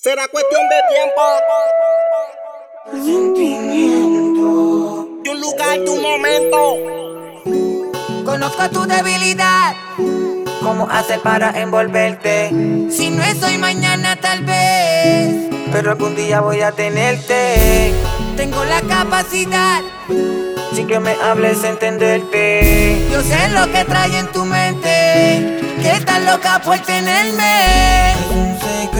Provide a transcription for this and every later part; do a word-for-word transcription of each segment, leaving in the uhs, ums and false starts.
Será cuestión de tiempo, sentimiento, de un lugar, de un momento. Conozco tu debilidad, cómo hacer para envolverte. Si no es hoy, mañana tal vez, pero algún día voy a tenerte. Tengo la capacidad, sin que me hables, entenderte. Yo sé lo que trae en tu mente, que estás loca por tenerme. Es un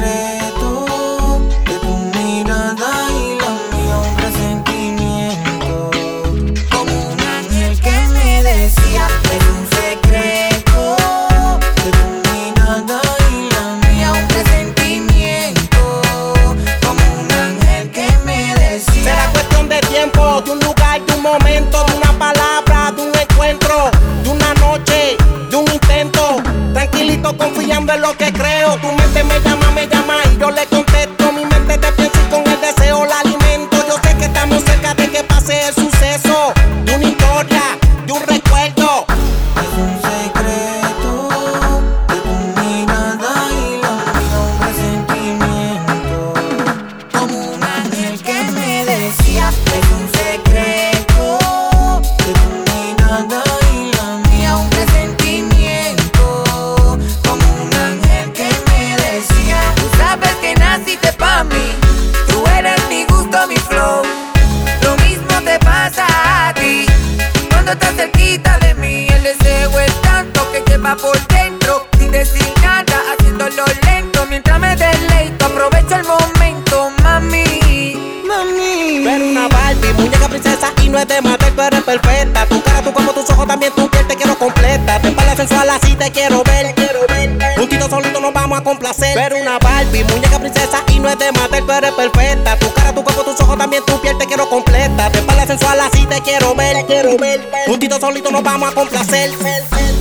secreto de tu mirada y la mía, un presentimiento, como un ángel que me decía. Es un secreto de tu mirada y la mía, un presentimiento, como un ángel que me decía. Será cuestión de tiempo, de un lugar, de un momento, de una palabra, de un encuentro, de una noche, de un intento. Tranquilito, confiando en lo que creo. Tu mente me llama, me llama y yo le contesto. Mi mente te piensa y con el deseo la alimento. Yo sé que estamos cerca de que pase el suceso, de una historia, de un recuerdo. Es un secreto de tu mirada y la mía, un presentimiento, como un ángel que me decía. Es un secreto de tu mirada y la mía, un presentimiento, como un ángel que me decía. Tú sabes que naciste pa' mí, tú eres mi gusto, mi flow. Lo mismo te pasa a ti cuando estás cerquita de mí. El deseo es tanto que lleva por dentro, sin decir nada, haciéndolo lento. Mientras me deleito, aprovecho el momento, mami, mami. Pero una Barbie, muñeca princesa y no es de matar, pero es perfecta. Tu cara, tu como tus ojos, también tu piel te quiero completa. Te espalda sensual, así te quiero ver, quiero ver. Juntito solito nos vamos a complacer. Pero una Barbie, muñeca princesa y no es de matar, pero es perfecta. Tu cara, tu como tus ojos, también tu piel te quiero completa. Te espalda sensual, así te quiero ver, quiero ver. Juntito solito nos vamos a complacer.